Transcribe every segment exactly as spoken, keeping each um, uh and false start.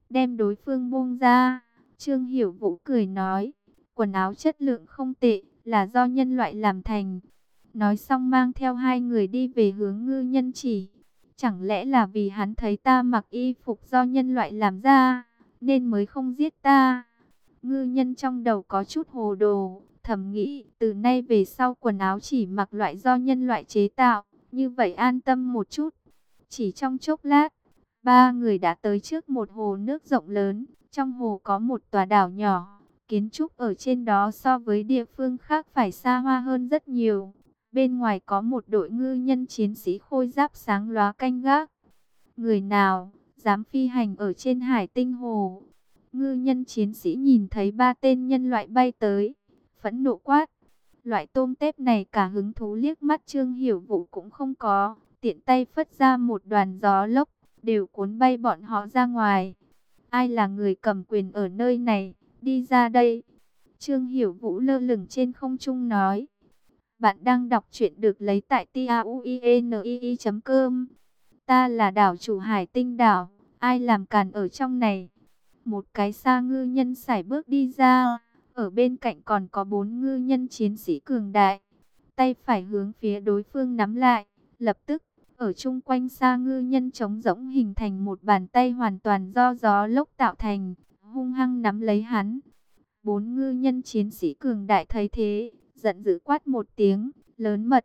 đem đối phương buông ra. Trương Hiểu Vũ cười nói, quần áo chất lượng không tệ, là do nhân loại làm thành. Nói xong mang theo hai người đi về hướng Ngư Nhân Chỉ. Chẳng lẽ là vì hắn thấy ta mặc y phục do nhân loại làm ra, nên mới không giết ta? Ngư Nhân trong đầu có chút hồ đồ, thầm nghĩ từ nay về sau quần áo chỉ mặc loại do nhân loại chế tạo, như vậy an tâm một chút. Chỉ trong chốc lát, ba người đã tới trước một hồ nước rộng lớn. Trong hồ có một tòa đảo nhỏ, kiến trúc ở trên đó so với địa phương khác phải xa hoa hơn rất nhiều. Bên ngoài có một đội ngư nhân chiến sĩ khôi giáp sáng lóa canh gác. Người nào dám phi hành ở trên hải tinh hồ? Ngư nhân chiến sĩ nhìn thấy ba tên nhân loại bay tới, phẫn nộ quát. Loại tôm tép này cả hứng thú liếc mắt Trương Hiểu Vũ cũng không có, tiện tay phất ra một đoàn gió lốc, đều cuốn bay bọn họ ra ngoài. Ai là người cầm quyền ở nơi này, đi ra đây. Trương Hiểu Vũ lơ lửng trên không trung nói. Bạn đang đọc truyện được lấy tại tauinii chấm com. Ta là đảo chủ Hải Tinh đảo, ai làm càn ở trong này? Một cái sa ngư nhân sải bước đi ra, ở bên cạnh còn có bốn ngư nhân chiến sĩ cường đại. Tay phải hướng phía đối phương nắm lại, lập tức, ở chung quanh sa ngư nhân trống rỗng hình thành một bàn tay hoàn toàn do gió lốc tạo thành, hung hăng nắm lấy hắn. Bốn ngư nhân chiến sĩ cường đại thấy thế, giận dữ quát một tiếng, lớn mật.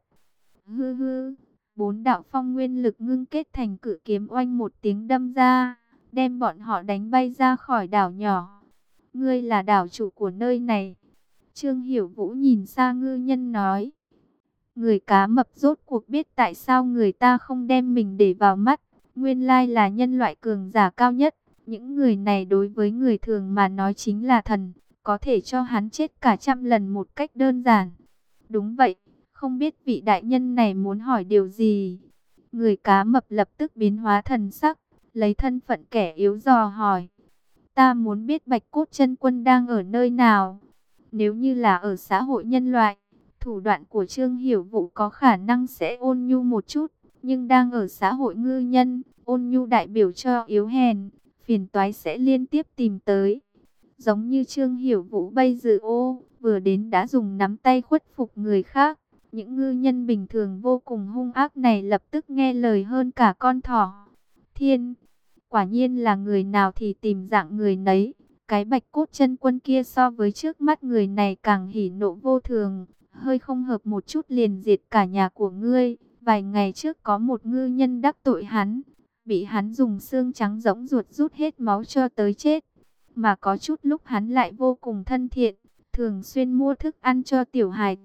Hư hư, bốn đạo phong nguyên lực ngưng kết thành cự kiếm oanh một tiếng đâm ra, đem bọn họ đánh bay ra khỏi đảo nhỏ. Ngươi là đảo chủ của nơi này. Trương Hiểu Vũ nhìn xa ngư nhân nói. Người cá mập rốt cuộc biết tại sao người ta không đem mình để vào mắt. Nguyên lai là nhân loại cường giả cao nhất. Những người này đối với người thường mà nói chính là thần, có thể cho hắn chết cả trăm lần một cách đơn giản. Đúng vậy, không biết vị đại nhân này muốn hỏi điều gì. Người cá mập lập tức biến hóa thần sắc, lấy thân phận kẻ yếu dò hỏi. Ta muốn biết Bạch Cốt Chân Quân đang ở nơi nào. Nếu như là ở xã hội nhân loại, thủ đoạn của Trương Hiểu Vũ có khả năng sẽ ôn nhu một chút. Nhưng đang ở xã hội ngư nhân, ôn nhu đại biểu cho yếu hèn, phiền toái sẽ liên tiếp tìm tới. Giống như Trương Hiểu Vũ bây giờ ô, vừa đến đã dùng nắm tay khuất phục người khác. Những ngư nhân bình thường vô cùng hung ác này lập tức nghe lời hơn cả con thỏ. Thiên, quả nhiên là người nào thì tìm dạng người nấy. Cái Bạch Cốt Chân Quân kia so với trước mắt người này càng hỉ nộ vô thường. Hơi không hợp một chút liền diệt cả nhà của ngươi. Vài ngày trước có một ngư nhân đắc tội hắn, bị hắn dùng xương trắng rỗng ruột rút hết máu cho tới chết. Mà có chút lúc hắn lại vô cùng thân thiện, thường xuyên mua thức ăn cho tiểu hài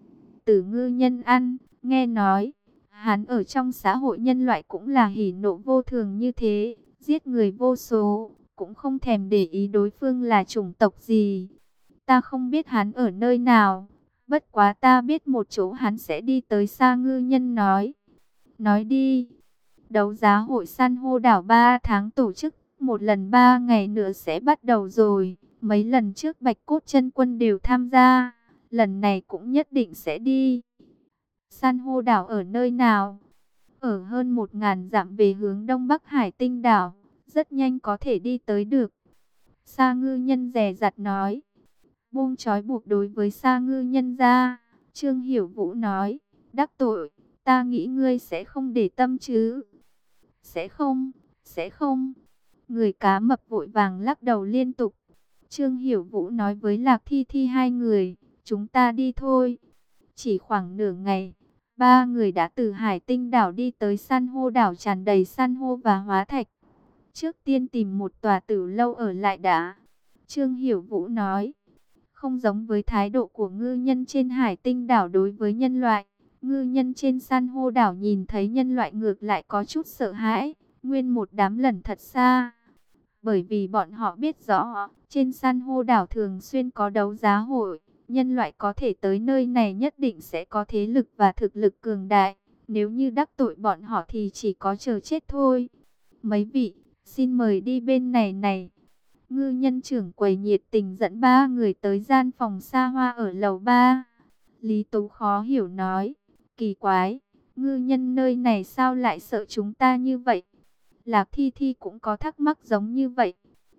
tử ngư nhân ăn. Nghe nói, hắn ở trong xã hội nhân loại cũng là hỉ nộ vô thường như thế, giết người vô số, cũng không thèm để ý đối phương là chủng tộc gì. Ta không biết hắn ở nơi nào, bất quá ta biết một chỗ hắn sẽ đi tới. Sa ngư nhân nói. Nói đi. Đấu giá hội san hô đảo ba tháng tổ chức, một lần ba ngày nữa sẽ bắt đầu rồi. Mấy lần trước Bạch Cốt Chân Quân đều tham gia, lần này cũng nhất định sẽ đi. San hô đảo ở nơi nào? Ở hơn một ngàn dặm về hướng đông bắc Hải Tinh đảo, rất nhanh có thể đi tới được. Sa ngư nhân dè dặt nói. Buông trói buộc đối với sa ngư nhân ra, Trương Hiểu Vũ nói. Đắc tội, ta nghĩ ngươi sẽ không để tâm chứ? Sẽ không, sẽ không. Người cá mập vội vàng lắc đầu liên tục. Trương Hiểu Vũ nói với Lạc Thi Thi hai người, chúng ta đi thôi. Chỉ khoảng nửa ngày, ba người đã từ Hải Tinh đảo đi tới san hô đảo tràn đầy san hô và hóa thạch. Trước tiên tìm một tòa tử lâu ở lại đã. Trương Hiểu Vũ nói, không giống với thái độ của ngư nhân trên Hải Tinh đảo đối với nhân loại. Ngư nhân trên san hô đảo nhìn thấy nhân loại ngược lại có chút sợ hãi, nguyên một đám lẩn thật xa. Bởi vì bọn họ biết rõ, trên san hô đảo thường xuyên có đấu giá hội, nhân loại có thể tới nơi này nhất định sẽ có thế lực và thực lực cường đại. Nếu như đắc tội bọn họ thì chỉ có chờ chết thôi. Mấy vị, xin mời đi bên này này. Ngư nhân trưởng quầy nhiệt tình dẫn ba người tới gian phòng xa hoa ở lầu ba. Lý Tú khó hiểu nói, kỳ quái, ngư nhân nơi này sao lại sợ chúng ta như vậy? Lạc Thi Thi cũng có thắc mắc giống như vậy.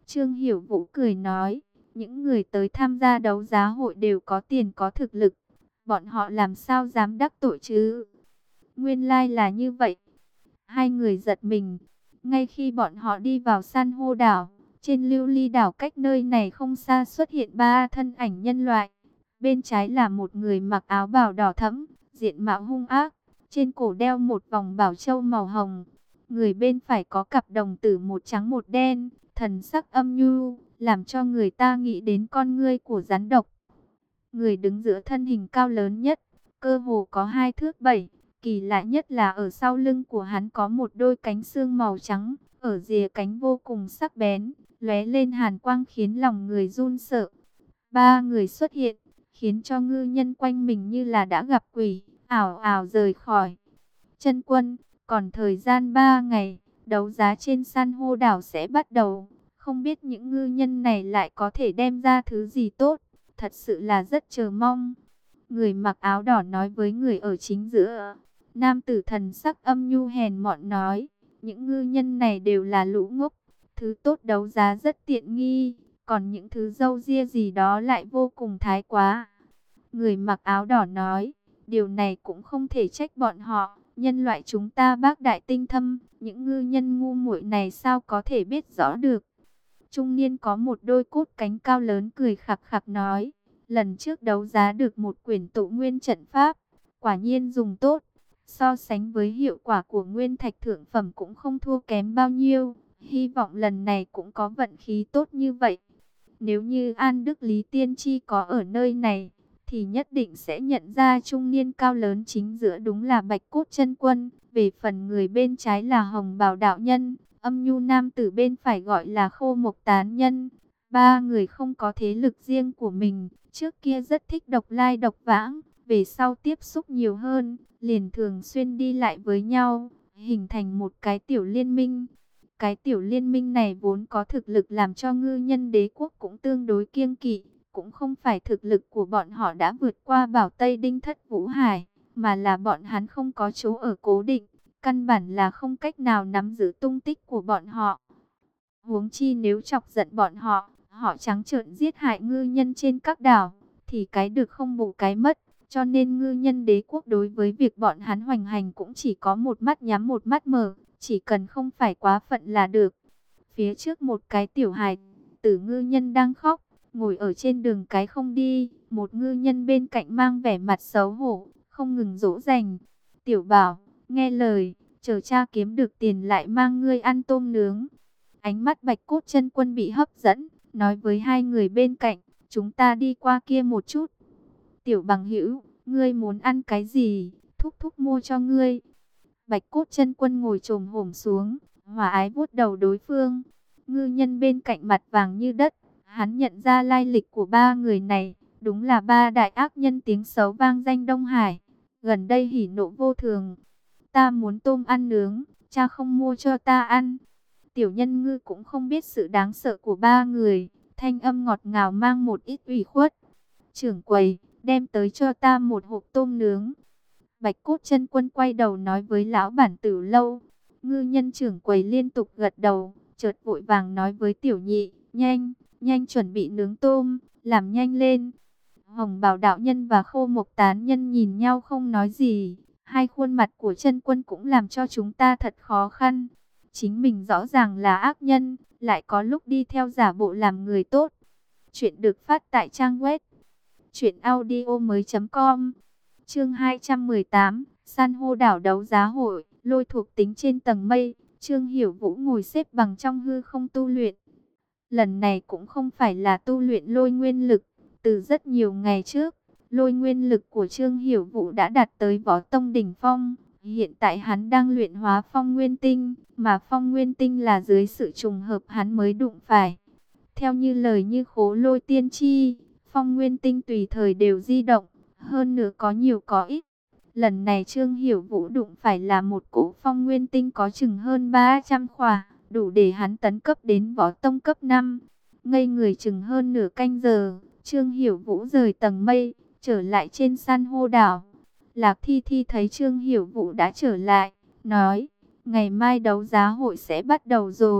Trương Hiểu Vũ cười nói, những người tới tham gia đấu giá hội đều có tiền có thực lực, bọn họ làm sao dám đắc tội chứ? Nguyên lai là như vậy. Hai người giật mình. Ngay khi bọn họ đi vào san hô đảo, trên lưu ly đảo cách nơi này không xa xuất hiện ba thân ảnh nhân loại. Bên trái là một người mặc áo bào đỏ thẫm, diện mạo hung ác, trên cổ đeo một vòng bảo châu màu hồng. Người bên phải có cặp đồng tử một trắng một đen, thần sắc âm nhu, làm cho người ta nghĩ đến con ngươi của rắn độc. Người đứng giữa thân hình cao lớn nhất, cơ hồ có hai thước bảy. Kỳ lạ nhất là ở sau lưng của hắn có một đôi cánh xương màu trắng, ở rìa cánh vô cùng sắc bén, lóe lên hàn quang khiến lòng người run sợ. Ba người xuất hiện, khiến cho ngư nhân quanh mình như là đã gặp quỷ, ảo ảo rời khỏi. Chân Quân, còn thời gian ba ngày, đấu giá trên san hô đảo sẽ bắt đầu. Không biết những ngư nhân này lại có thể đem ra thứ gì tốt, thật sự là rất chờ mong. Người mặc áo đỏ nói với người ở chính giữa. Nam tử thần sắc âm nhu hèn mọn nói, những ngư nhân này đều là lũ ngốc, thứ tốt đấu giá rất tiện nghi, còn những thứ râu ria gì đó lại vô cùng thái quá. Người mặc áo đỏ nói, điều này cũng không thể trách bọn họ, nhân loại chúng ta bác đại tinh thâm, những ngư nhân ngu muội này sao có thể biết rõ được. Trung niên có một đôi cốt cánh cao lớn cười khặc khặc nói, lần trước đấu giá được một quyển tụ nguyên trận pháp, quả nhiên dùng tốt. So sánh với hiệu quả của nguyên thạch thượng phẩm cũng không thua kém bao nhiêu. Hy vọng lần này cũng có vận khí tốt như vậy. Nếu như An Đức Lý Tiên Tri có ở nơi này, thì nhất định sẽ nhận ra trung niên cao lớn chính giữa đúng là Bạch Cốt Chân Quân. Về phần người bên trái là Hồng Bào Đạo Nhân, âm nhu nam tử bên phải gọi là Khô Mộc Tán Nhân. Ba người không có thế lực riêng của mình, trước kia rất thích độc lai độc vãng, về sau tiếp xúc nhiều hơn, liền thường xuyên đi lại với nhau, hình thành một cái tiểu liên minh. Cái tiểu liên minh này vốn có thực lực làm cho ngư nhân đế quốc cũng tương đối kiêng kỵ, cũng không phải thực lực của bọn họ đã vượt qua Bảo Tây Đinh Thất Vũ Hải, mà là bọn hắn không có chỗ ở cố định, căn bản là không cách nào nắm giữ tung tích của bọn họ. Huống chi nếu chọc giận bọn họ, họ trắng trợn giết hại ngư nhân trên các đảo, thì cái được không bù cái mất. Cho nên ngư nhân đế quốc đối với việc bọn hắn hoành hành cũng chỉ có một mắt nhắm một mắt mở, chỉ cần không phải quá phận là được. Phía trước một cái tiểu hài tử ngư nhân đang khóc, ngồi ở trên đường cái không đi, một ngư nhân bên cạnh mang vẻ mặt xấu hổ, không ngừng dỗ dành. Tiểu Bảo, nghe lời, chờ cha kiếm được tiền lại mang ngươi ăn tôm nướng. Ánh mắt Bạch Cốt Chân Quân bị hấp dẫn, nói với hai người bên cạnh, chúng ta đi qua kia một chút. Tiểu bằng hữu, ngươi muốn ăn cái gì, thúc thúc mua cho ngươi. Bạch Cốt Chân Quân ngồi chồm hổm xuống, hòa ái vuốt đầu đối phương. Ngư nhân bên cạnh mặt vàng như đất, hắn nhận ra lai lịch của ba người này, đúng là ba đại ác nhân tiếng xấu vang danh Đông Hải. Gần đây hỉ nộ vô thường, ta muốn tôm ăn nướng, cha không mua cho ta ăn. Tiểu nhân ngư cũng không biết sự đáng sợ của ba người, thanh âm ngọt ngào mang một ít ủy khuất. Trưởng quầy, đem tới cho ta một hộp tôm nướng. Bạch Cốt Chân Quân quay đầu nói với lão bản Tử Lâu. Ngư nhân trưởng quầy liên tục gật đầu, chợt vội vàng nói với tiểu nhị, nhanh, nhanh chuẩn bị nướng tôm, làm nhanh lên. Hồng Bào Đạo Nhân và Khô Mộc Tán Nhân nhìn nhau không nói gì, hai khuôn mặt của Chân Quân cũng làm cho chúng ta thật khó khăn. Chính mình rõ ràng là ác nhân, lại có lúc đi theo giả bộ làm người tốt. Chuyện được phát tại trang web truyện audio mới chấm com. Chương hai trăm mười tám, san hô đảo đấu giá hội, lôi thuộc tính trên tầng mây. Trương Hiểu Vũ ngồi xếp bằng trong hư không tu luyện. Lần này cũng không phải là tu luyện lôi nguyên lực. Từ rất nhiều ngày trước, lôi nguyên lực của Trương Hiểu Vũ đã đạt tới võ tông đỉnh phong. Hiện tại hắn đang luyện hóa phong nguyên tinh, mà phong nguyên tinh là dưới sự trùng hợp hắn mới đụng phải. Theo như lời Như Khố Lôi tiên tri, phong nguyên tinh tùy thời đều di động, hơn nữa có nhiều có ít. Lần này Trương Hiểu Vũ đụng phải là một cỗ phong nguyên tinh có chừng hơn ba trăm khỏa, đủ để hắn tấn cấp đến võ tông cấp năm. Ngây người chừng hơn nửa canh giờ, Trương Hiểu Vũ rời tầng mây, trở lại trên san hô đảo. Lạc Thi Thi thấy Trương Hiểu Vũ đã trở lại, nói, ngày mai đấu giá hội sẽ bắt đầu rồi,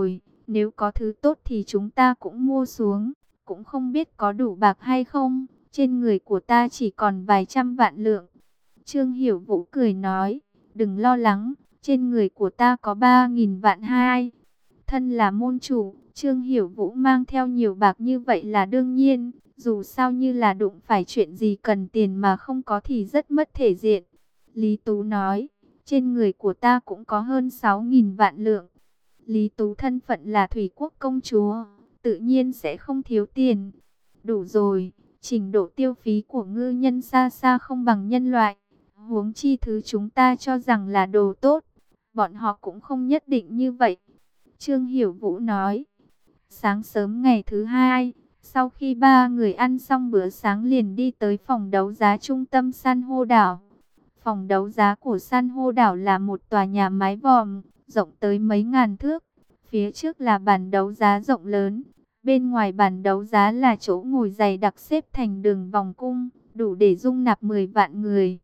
Nếu có thứ tốt thì chúng ta cũng mua xuống, cũng không biết có đủ bạc hay không, trên người của ta chỉ còn vài trăm vạn lượng. Trương Hiểu Vũ cười nói, đừng lo lắng, trên người của ta có ba nghìn vạn hai. Thân là môn chủ, Trương Hiểu Vũ mang theo nhiều bạc như vậy là đương nhiên, dù sao như là đụng phải chuyện gì cần tiền mà không có thì rất mất thể diện. Lý Tú nói, trên người của ta cũng có hơn sáu nghìn vạn lượng. Lý Tú thân phận là Thủy Quốc công chúa, tự nhiên sẽ không thiếu tiền. Đủ rồi, trình độ tiêu phí của ngư nhân xa xa không bằng nhân loại. Huống chi thứ chúng ta cho rằng là đồ tốt, bọn họ cũng không nhất định như vậy. Trương Hiểu Vũ nói. Sáng sớm ngày thứ hai, sau khi ba người ăn xong bữa sáng liền đi tới phòng đấu giá trung tâm san hô đảo. Phòng đấu giá của san hô đảo là một tòa nhà mái vòm, rộng tới mấy ngàn thước. Phía trước là bàn đấu giá rộng lớn. Bên ngoài bàn đấu giá là chỗ ngồi dày đặc xếp thành đường vòng cung, đủ để dung nạp mười vạn người.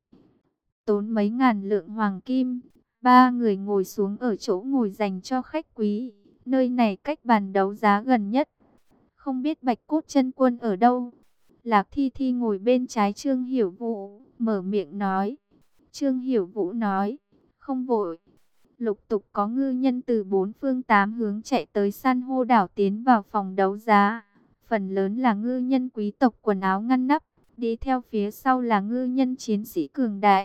Tốn mấy ngàn lượng hoàng kim, ba người ngồi xuống ở chỗ ngồi dành cho khách quý. Nơi này cách bàn đấu giá gần nhất. Không biết Bạch Cốt Chân Quân ở đâu? Lạc Thi Thi ngồi bên trái Trương Hiểu Vũ, mở miệng nói. Trương Hiểu Vũ nói, không vội. Lục tục có ngư nhân từ bốn phương tám hướng chạy tới san hô đảo tiến vào phòng đấu giá. Phần lớn là ngư nhân quý tộc quần áo ngăn nắp, đi theo phía sau là ngư nhân chiến sĩ cường đại.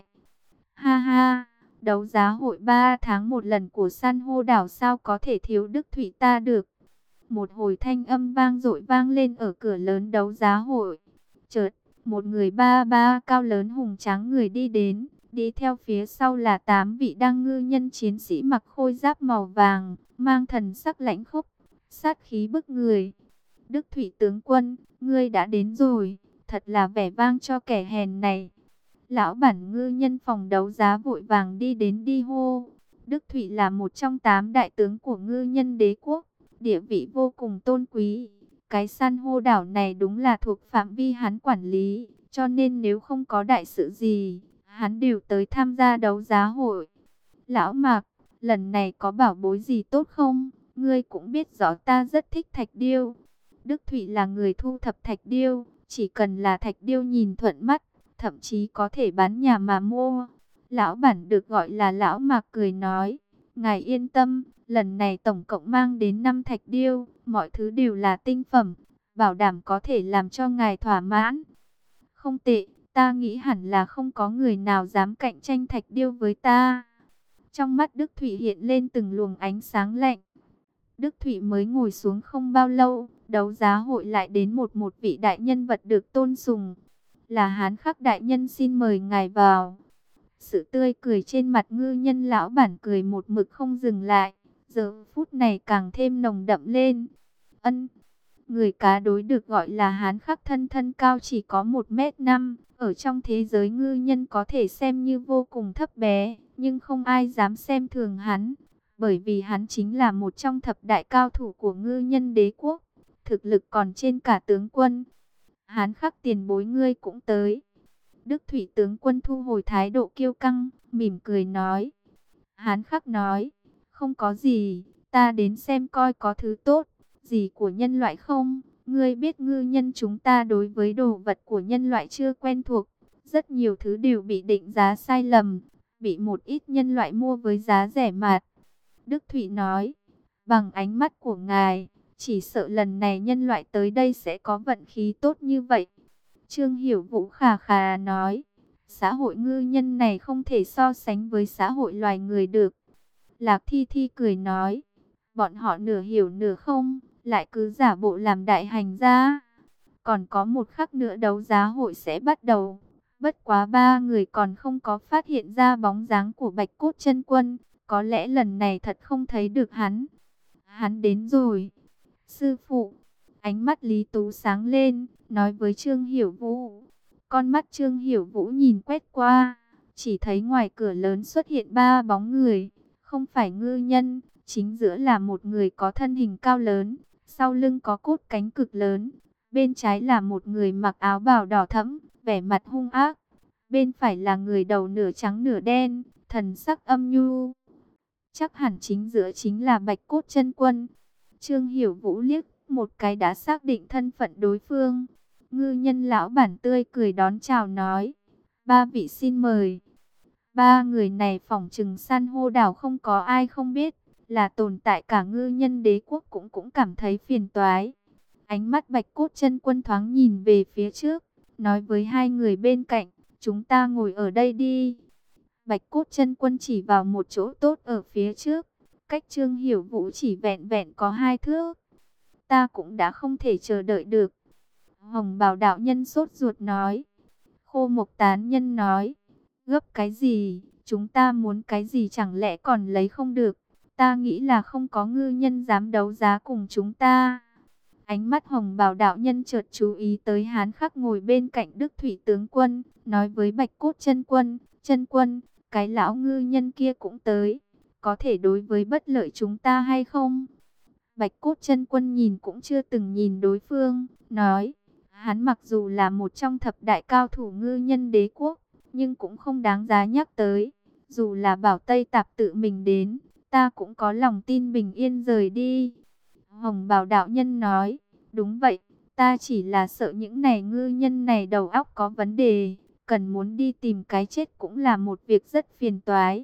Ha ha, đấu giá hội ba tháng một lần của san hô đảo sao có thể thiếu Đức Thụy ta được. Một hồi thanh âm vang dội vang lên ở cửa lớn đấu giá hội. Chợt, một người ba ba cao lớn hùng tráng người đi đến. Đi theo phía sau là tám vị đang ngư nhân chiến sĩ mặc khôi giáp màu vàng, mang thần sắc lãnh khốc, sát khí bức người. Đức Thụy tướng quân, ngươi đã đến rồi, thật là vẻ vang cho kẻ hèn này. Lão bản ngư nhân phòng đấu giá vội vàng đi đến đi hô. Đức Thụy là một trong tám đại tướng của ngư nhân đế quốc, địa vị vô cùng tôn quý. Cái san hô đảo này đúng là thuộc phạm vi hắn quản lý, cho nên nếu không có đại sự gì, hắn đều tới tham gia đấu giá hội. Lão Mạc, lần này có bảo bối gì tốt không? Ngươi cũng biết rõ ta rất thích thạch điêu. Đức Thụy là người thu thập thạch điêu, chỉ cần là thạch điêu nhìn thuận mắt, thậm chí có thể bán nhà mà mua. Lão bản được gọi là Lão Mạc cười nói, ngài yên tâm, lần này tổng cộng mang đến năm thạch điêu, mọi thứ đều là tinh phẩm, bảo đảm có thể làm cho ngài thỏa mãn. Không tệ, ta nghĩ hẳn là không có người nào dám cạnh tranh thạch điêu với ta. Trong mắt Đức Thụy hiện lên từng luồng ánh sáng lạnh. Đức Thụy mới ngồi xuống không bao lâu, đấu giá hội lại đến một một vị đại nhân vật được tôn sùng. Là Hán Khắc đại nhân, xin mời ngài vào. Sự tươi cười trên mặt ngư nhân lão bản cười một mực không dừng lại, giờ phút này càng thêm nồng đậm lên. Ân, người cá đối được gọi là Hán Khắc thân thân cao chỉ có một mét năm, ở trong thế giới ngư nhân có thể xem như vô cùng thấp bé, nhưng không ai dám xem thường hắn, bởi vì hắn chính là một trong thập đại cao thủ của ngư nhân đế quốc, thực lực còn trên cả tướng quân. Hán Khắc tiền bối ngươi cũng tới. Đức Thụy tướng quân thu hồi thái độ kiêu căng, mỉm cười nói. Hán Khắc nói, không có gì, ta đến xem coi có thứ tốt gì của nhân loại không. Ngươi biết ngư nhân chúng ta đối với đồ vật của nhân loại chưa quen thuộc, rất nhiều thứ đều bị định giá sai lầm, bị một ít nhân loại mua với giá rẻ mạt. Đức Thụy nói, bằng ánh mắt của ngài, chỉ sợ lần này nhân loại tới đây sẽ có vận khí tốt như vậy. Trương Hiểu Vũ khà khà nói, xã hội ngư nhân này không thể so sánh với xã hội loài người được. Lạc Thi Thi cười nói, bọn họ nửa hiểu nửa không, lại cứ giả bộ làm đại hành gia. Còn có một khắc nữa đấu giá hội sẽ bắt đầu. Bất quá ba người còn không có phát hiện ra bóng dáng của Bạch Cốt Chân Quân, có lẽ lần này thật không thấy được hắn. Hắn đến rồi. Sư phụ, ánh mắt Lý Tú sáng lên, nói với Trương Hiểu Vũ. Con mắt Trương Hiểu Vũ nhìn quét qua, chỉ thấy ngoài cửa lớn xuất hiện ba bóng người, không phải ngư nhân, chính giữa là một người có thân hình cao lớn, sau lưng có cốt cánh cực lớn, bên trái là một người mặc áo bào đỏ thẫm, vẻ mặt hung ác, bên phải là người đầu nửa trắng nửa đen, thần sắc âm nhu. Chắc hẳn chính giữa chính là Bạch Cốt Chân Quân. Trương Hiểu Vũ liếc một cái đã xác định thân phận đối phương. Ngư nhân lão bản tươi cười đón chào nói, ba vị xin mời. Ba người này phỏng chừng san hô đảo không có ai không biết, là tồn tại cả ngư nhân đế quốc cũng cũng cảm thấy phiền toái. Ánh mắt Bạch Cốt Chân Quân thoáng nhìn về phía trước, nói với hai người bên cạnh, chúng ta ngồi ở đây đi. Bạch Cốt Chân Quân chỉ vào một chỗ tốt ở phía trước, cách Trương Hiểu Vũ chỉ vẹn vẹn có hai thước. Ta cũng đã không thể chờ đợi được. Hồng Bào đạo nhân sốt ruột nói. Khô Mộc tán nhân nói, gấp cái gì, chúng ta muốn cái gì chẳng lẽ còn lấy không được. Ta nghĩ là không có ngư nhân dám đấu giá cùng chúng ta. Ánh mắt Hồng Bào đạo nhân chợt chú ý tới Hán Khắc ngồi bên cạnh Đức Thủy tướng quân, nói với Bạch Cốt Chân Quân, Chân Quân, cái lão ngư nhân kia cũng tới, có thể đối với bất lợi chúng ta hay không? Bạch Cốt Chân Quân nhìn cũng chưa từng nhìn đối phương, nói, hắn mặc dù là một trong thập đại cao thủ ngư nhân đế quốc, nhưng cũng không đáng giá nhắc tới. Dù là Bảo Tây Tạp tự mình đến, ta cũng có lòng tin bình yên rời đi. Hồng Bào đạo nhân nói, đúng vậy, ta chỉ là sợ những này ngư nhân này đầu óc có vấn đề, cần muốn đi tìm cái chết cũng là một việc rất phiền toái.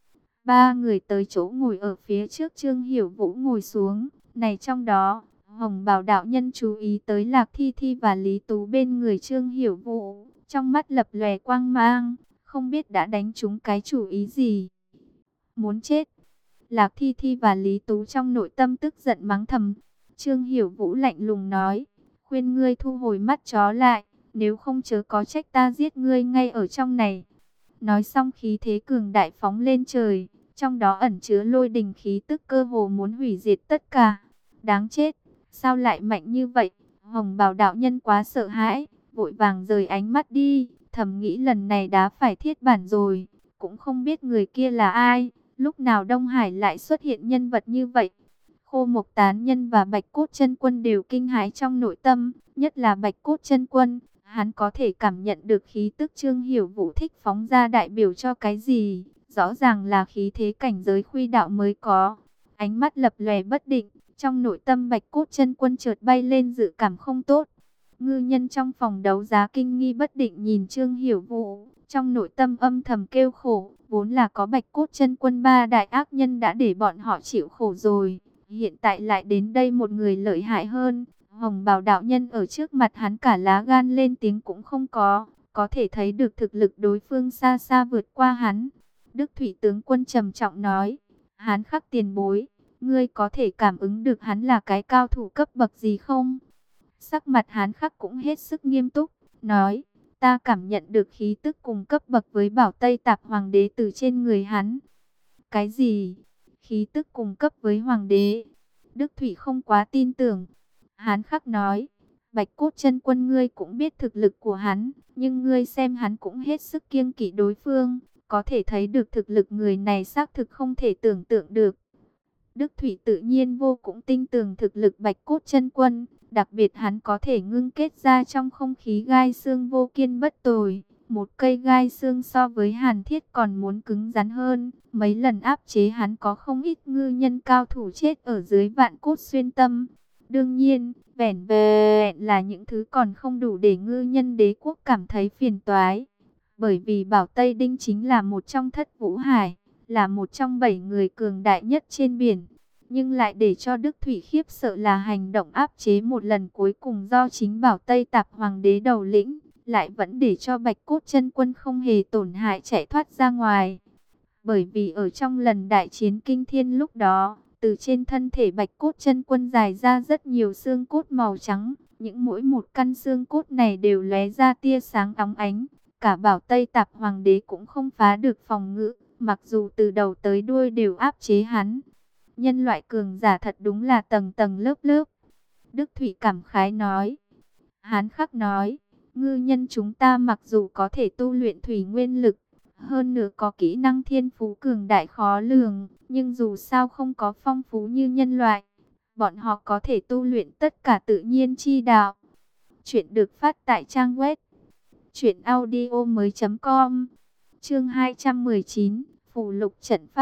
Ba người tới chỗ ngồi ở phía trước Trương Hiểu Vũ ngồi xuống, này trong đó, Hồng Bào đạo nhân chú ý tới Lạc Thi Thi và Lý Tú bên người Trương Hiểu Vũ, trong mắt lập lòe quang mang, không biết đã đánh trúng cái chủ ý gì. Muốn chết. Lạc Thi Thi và Lý Tú trong nội tâm tức giận mắng thầm. Trương Hiểu Vũ lạnh lùng nói, khuyên ngươi thu hồi mắt chó lại, nếu không chớ có trách ta giết ngươi ngay ở trong này. Nói xong khí thế cường đại phóng lên trời, trong đó ẩn chứa lôi đình khí tức cơ hồ muốn hủy diệt tất cả. Đáng chết, sao lại mạnh như vậy? Hồng Bào đạo nhân quá sợ hãi, vội vàng rời ánh mắt đi, thầm nghĩ lần này đã phải thiết bản rồi, cũng không biết người kia là ai, lúc nào Đông Hải lại xuất hiện nhân vật như vậy. Khô Mộc tán nhân và Bạch Cốt Chân Quân đều kinh hãi trong nội tâm, nhất là Bạch Cốt Chân Quân, hắn có thể cảm nhận được khí tức Trương Hiểu Vũ thích phóng ra đại biểu cho cái gì, rõ ràng là khí thế cảnh giới khuy đạo mới có. Ánh mắt lập lòe bất định, trong nội tâm Bạch Cốt Chân Quân chợt bay lên dự cảm không tốt. Ngư nhân trong phòng đấu giá kinh nghi bất định nhìn Trương Hiểu Vũ, trong nội tâm âm thầm kêu khổ, vốn là có Bạch Cốt Chân Quân ba đại ác nhân đã để bọn họ chịu khổ rồi, hiện tại lại đến đây một người lợi hại hơn. Hồng Bào đạo nhân ở trước mặt hắn cả lá gan lên tiếng cũng không có, có thể thấy được thực lực đối phương xa xa vượt qua hắn. Đức Thủy tướng quân trầm trọng nói, Hán Khắc tiền bối, ngươi có thể cảm ứng được hắn là cái cao thủ cấp bậc gì không? Sắc mặt Hán Khắc cũng hết sức nghiêm túc, nói, ta cảm nhận được khí tức cùng cấp bậc với Bảo Tây Tạp Hoàng đế từ trên người hắn. Cái gì? Khí tức cùng cấp với Hoàng đế? Đức Thủy không quá tin tưởng. Hán Khắc nói, Bạch Cốt Chân Quân ngươi cũng biết thực lực của hắn, nhưng ngươi xem hắn cũng hết sức kiêng kỵ đối phương, có thể thấy được thực lực người này xác thực không thể tưởng tượng được. Đức Thủy tự nhiên vô cũng tin tưởng thực lực Bạch Cốt Chân Quân, đặc biệt hắn có thể ngưng kết ra trong không khí gai xương vô kiên bất tồi. Một cây gai xương so với hàn thiết còn muốn cứng rắn hơn, mấy lần áp chế hắn có không ít ngư nhân cao thủ chết ở dưới vạn cốt xuyên tâm. Đương nhiên, vẻn vẹn là những thứ còn không đủ để ngư nhân đế quốc cảm thấy phiền toái. Bởi vì Bảo Tây Đinh chính là một trong thất vũ hải, là một trong bảy người cường đại nhất trên biển. Nhưng lại để cho Đức Thủy khiếp sợ là hành động áp chế một lần cuối cùng do chính Bảo Tây Tạp Hoàng đế đầu lĩnh, lại vẫn để cho Bạch Cốt Chân Quân không hề tổn hại chạy thoát ra ngoài. Bởi vì ở trong lần đại chiến kinh thiên lúc đó, từ trên thân thể Bạch Cốt Chân Quân dài ra rất nhiều xương cốt màu trắng, những mỗi một căn xương cốt này đều lóe ra tia sáng óng ánh. Cả Bảo Tây Tạp Hoàng đế cũng không phá được phòng ngự, mặc dù từ đầu tới đuôi đều áp chế hắn. Nhân loại cường giả thật đúng là tầng tầng lớp lớp. Đức Thủy cảm khái nói. Hán Khắc nói, ngư nhân chúng ta mặc dù có thể tu luyện thủy nguyên lực, hơn nữa có kỹ năng thiên phú cường đại khó lường, nhưng dù sao không có phong phú như nhân loại. Bọn họ có thể tu luyện tất cả tự nhiên chi đạo. Chuyện được phát tại trang web truyện audio mới chấm com. Chương hai trăm mười chín, Phù lục trận pháp.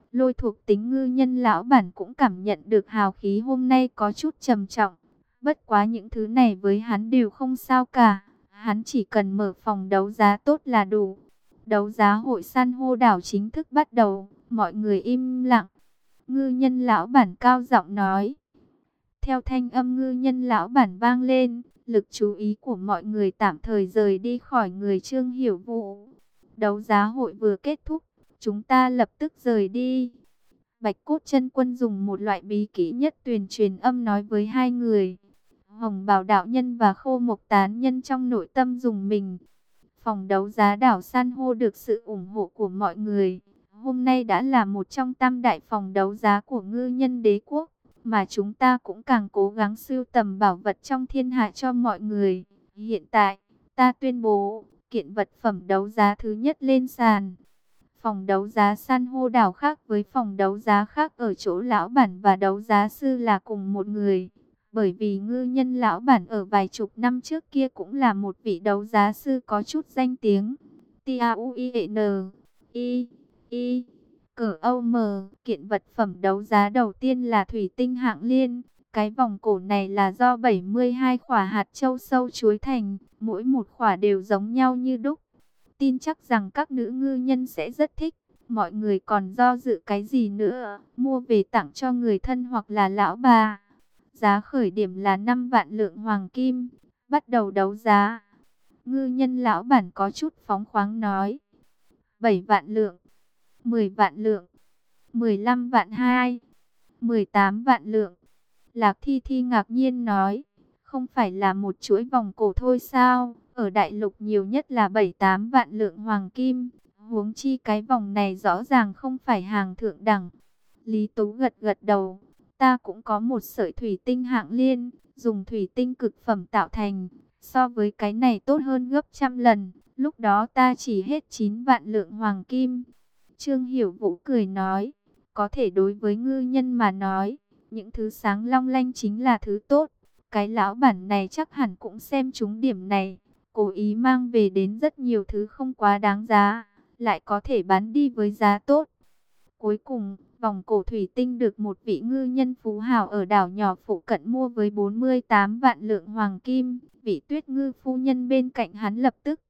Lôi thuộc tính ngư nhân lão bản cũng cảm nhận được hào khí hôm nay có chút trầm trọng. Bất quá những thứ này với hắn đều không sao cả. Hắn chỉ cần mở phòng đấu giá tốt là đủ. Đấu giá hội san hô đảo chính thức bắt đầu. Mọi người im lặng. Ngư nhân lão bản cao giọng nói. Theo thanh âm ngư nhân lão bản vang lên, lực chú ý của mọi người tạm thời rời đi khỏi người Trương Hiểu Vũ. Đấu giá hội vừa kết thúc, chúng ta lập tức rời đi. Bạch Cốt Chân Quân dùng một loại bí kỹ nhất truyền truyền âm nói với hai người. Hồng Bào đạo nhân và Khô Mộc tán nhân trong nội tâm dùng mình. Phòng đấu giá đảo san hô được sự ủng hộ của mọi người. Hôm nay đã là một trong tam đại phòng đấu giá của ngư nhân đế quốc. Mà chúng ta cũng càng cố gắng sưu tầm bảo vật trong thiên hạ cho mọi người. Hiện tại, ta tuyên bố, kiện vật phẩm đấu giá thứ nhất lên sàn. Phòng đấu giá san hô đảo khác với phòng đấu giá khác ở chỗ lão bản và đấu giá sư là cùng một người. Bởi vì ngư nhân lão bản ở vài chục năm trước kia cũng là một vị đấu giá sư có chút danh tiếng. T A U I E N I I Cờ Âu Mờ, kiện vật phẩm đấu giá đầu tiên là thủy tinh hạng liên. Cái vòng cổ này là do bảy mươi hai khỏa hạt châu sâu chuối thành, mỗi một khỏa đều giống nhau như đúc. Tin chắc rằng các nữ ngư nhân sẽ rất thích. Mọi người còn do dự cái gì nữa, mua về tặng cho người thân hoặc là lão bà. Giá khởi điểm là năm vạn lượng hoàng kim, bắt đầu đấu giá. Ngư nhân lão bản có chút phóng khoáng nói. bảy vạn lượng, mười vạn lượng, mười lăm vạn hai, mười tám vạn lượng. Lạc Thi Thi ngạc nhiên nói, không phải là một chuỗi vòng cổ thôi sao? Ở đại lục nhiều nhất là bảy tám vạn lượng hoàng kim. Huống chi cái vòng này rõ ràng không phải hàng thượng đẳng. Lý Tú gật gật đầu. Ta cũng có một sợi thủy tinh hạng liên, dùng thủy tinh cực phẩm tạo thành. So với cái này tốt hơn gấp trăm lần. Lúc đó ta chỉ hết chín vạn lượng hoàng kim. Trương Hiểu Vũ cười nói, có thể đối với ngư nhân mà nói, những thứ sáng long lanh chính là thứ tốt. Cái lão bản này chắc hẳn cũng xem trúng điểm này. Cố ý mang về đến rất nhiều thứ không quá đáng giá, lại có thể bán đi với giá tốt. Cuối cùng, vòng cổ thủy tinh được một vị ngư nhân phú hào ở đảo nhỏ phụ cận mua với bốn mươi tám vạn lượng hoàng kim. Vị Tuyết Ngư phu nhân bên cạnh hắn lập tức.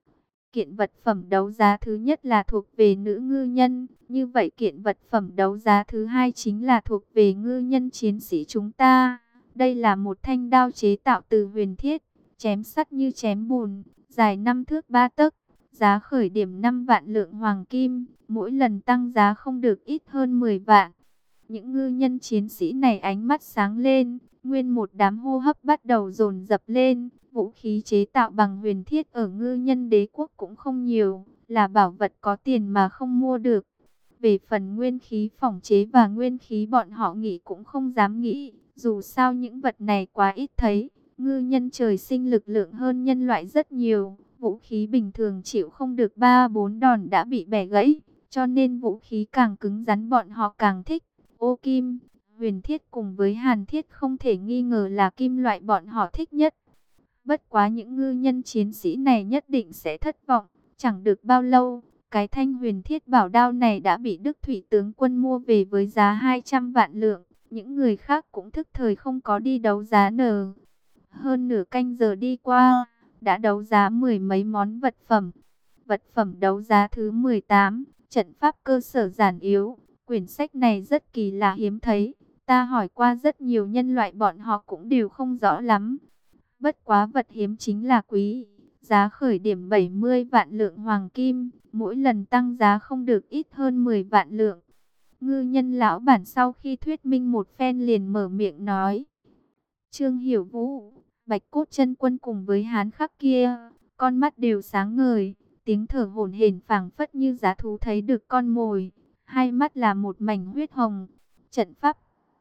Kiện vật phẩm đấu giá thứ nhất là thuộc về nữ ngư nhân, như vậy kiện vật phẩm đấu giá thứ hai chính là thuộc về ngư nhân chiến sĩ chúng ta. Đây là một thanh đao chế tạo từ huyền thiết, chém sắt như chém bùn, dài năm thước ba tấc, giá khởi điểm năm vạn lượng hoàng kim, mỗi lần tăng giá không được ít hơn mười vạn. Những ngư nhân chiến sĩ này ánh mắt sáng lên, nguyên một đám hô hấp bắt đầu dồn dập lên. Vũ khí chế tạo bằng huyền thiết ở ngư nhân đế quốc cũng không nhiều, là bảo vật có tiền mà không mua được. Về phần nguyên khí phỏng chế và nguyên khí bọn họ nghĩ cũng không dám nghĩ, dù sao những vật này quá ít thấy. Ngư nhân trời sinh lực lượng hơn nhân loại rất nhiều, vũ khí bình thường chịu không được ba bốn đòn đã bị bẻ gãy, cho nên vũ khí càng cứng rắn bọn họ càng thích. Ô kim, huyền thiết cùng với hàn thiết không thể nghi ngờ là kim loại bọn họ thích nhất. Bất quá những ngư nhân chiến sĩ này nhất định sẽ thất vọng, chẳng được bao lâu, cái thanh huyền thiết bảo đao này đã bị Đức Thủy tướng quân mua về với giá hai trăm vạn lượng. Những người khác cũng thức thời không có đi đấu giá nở. Hơn nửa canh giờ đi qua, đã đấu giá mười mấy món vật phẩm. Vật phẩm đấu giá thứ mười tám, trận pháp cơ sở giản yếu. Quyển sách này rất kỳ lạ hiếm thấy. Ta hỏi qua rất nhiều nhân loại bọn họ cũng đều không rõ lắm. Bất quá vật hiếm chính là quý. Giá khởi điểm bảy mươi vạn lượng hoàng kim. Mỗi lần tăng giá không được ít hơn mười vạn lượng. Ngư nhân lão bản sau khi thuyết minh một phen liền mở miệng nói. Trương Hiểu Vũ, Bạch Cốt Chân Quân cùng với hán khắc kia, con mắt đều sáng ngời, tiếng thở hổn hển phảng phất như giá thú thấy được con mồi, hai mắt là một mảnh huyết hồng. Trận pháp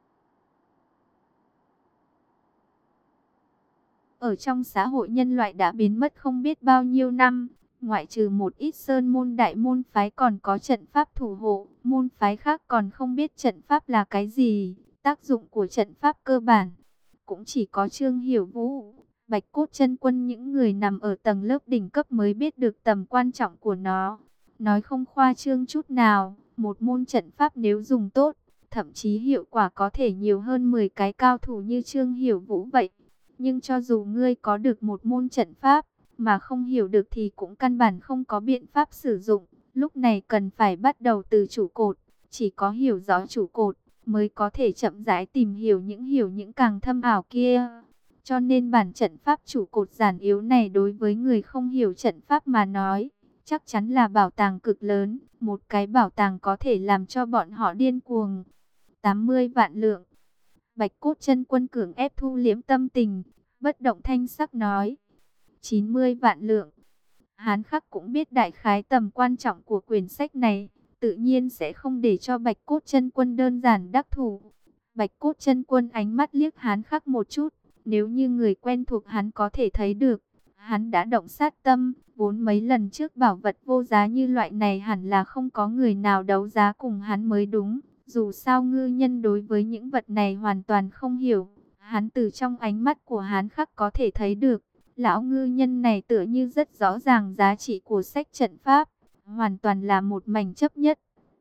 ở trong xã hội nhân loại đã biến mất không biết bao nhiêu năm, ngoại trừ một ít sơn môn đại môn phái còn có trận pháp thủ hộ, môn phái khác còn không biết trận pháp là cái gì, tác dụng của trận pháp cơ bản. Cũng chỉ có Trương Hiểu Vũ, Bạch Cốt Chân Quân những người nằm ở tầng lớp đỉnh cấp mới biết được tầm quan trọng của nó. Nói không khoa trương chút nào, Một môn trận pháp nếu dùng tốt, thậm chí hiệu quả có thể nhiều hơn mười cái cao thủ như Trương Hiểu Vũ vậy. Nhưng cho dù ngươi có được một môn trận pháp, mà không hiểu được thì cũng căn bản không có biện pháp sử dụng. Lúc này cần phải bắt đầu từ trụ cột, chỉ có hiểu rõ trụ cột, mới có thể chậm rãi tìm hiểu những hiểu những càng thâm ảo kia. Cho nên bản trận pháp trụ cột giản yếu này đối với người không hiểu trận pháp mà nói, chắc chắn là bảo tàng cực lớn, một cái bảo tàng có thể làm cho bọn họ điên cuồng. tám mươi vạn lượng. Bạch Cốt Chân Quân cưỡng ép thu liễm tâm tình, bất động thanh sắc nói. chín mươi vạn lượng. Hán Khắc cũng biết đại khái tầm quan trọng của quyển sách này, tự nhiên sẽ không để cho Bạch Cốt Chân Quân đơn giản đắc thủ. Bạch Cốt Chân Quân ánh mắt liếc Hán Khắc một chút, nếu như người quen thuộc hắn có thể thấy được, hắn đã động sát tâm, vốn mấy lần trước bảo vật vô giá như loại này hẳn là không có người nào đấu giá cùng hắn mới đúng. Dù sao ngư nhân đối với những vật này hoàn toàn không hiểu, hắn từ trong ánh mắt của Hán Khắc có thể thấy được, lão ngư nhân này tựa như rất rõ ràng giá trị của sách trận pháp, hoàn toàn là một mảnh chấp nhất.